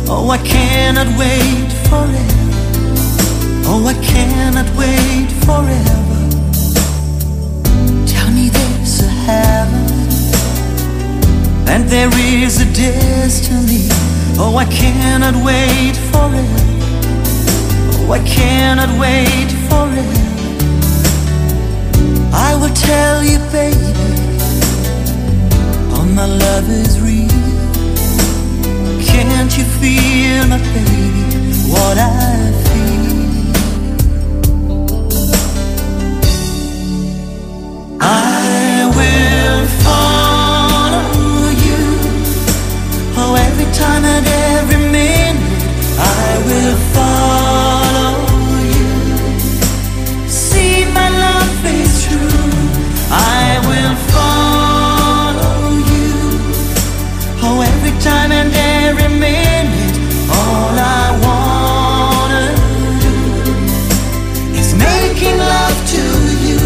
Oh, I cannot wait forever. Oh, I cannot wait forever. Tell me there's a heaven and there is a destiny. Oh, I cannot wait forever. Oh, I cannot wait forever. I will tell you, baby, oh, my love is real. Can't you feel, my baby, what I feel? I will follow you. Oh, every time and every minute I will follow you. See, my love is true. I will follow you. Oh, every time and every minute, all I wanna do is making love to you.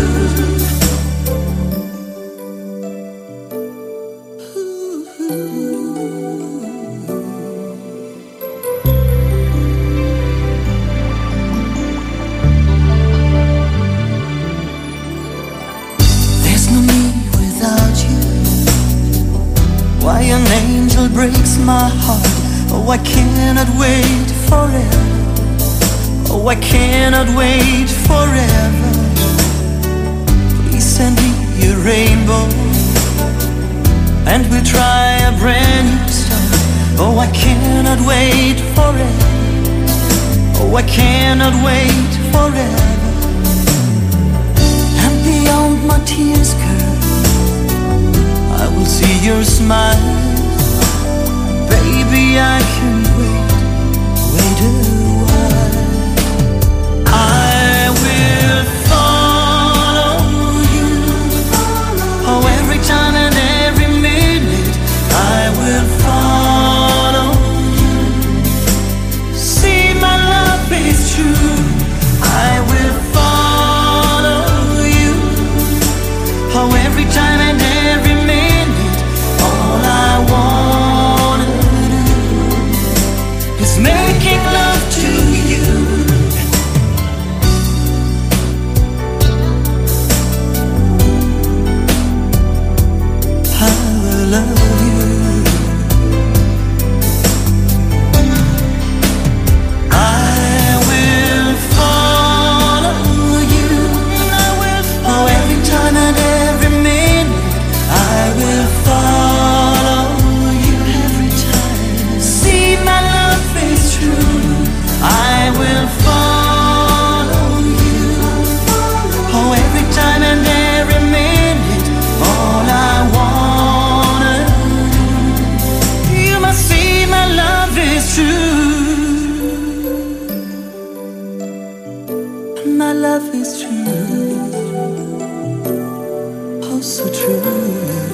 There's no me without you. Why an angel breaks my heart. Oh, I cannot wait forever. Oh, I cannot wait forever. Please send me a rainbow and we'll try a brand new start. Oh, I cannot wait forever. Oh, I cannot wait forever. And beyond my tears, girl, I will see your smile. Baby, I can wait a while. I will follow you. Oh, every time and every minute I will follow you. See, my love is true. I will follow you. Oh, every time and every minute, all I wanna do is making love to you. I will love you. I will follow you. Oh, every time and every minute I will follow you. Every time. See, my love is true. I will follow you. Oh, every time and every minute, all I wanna do. You must see, my love is true. My love is true. Oh, so true.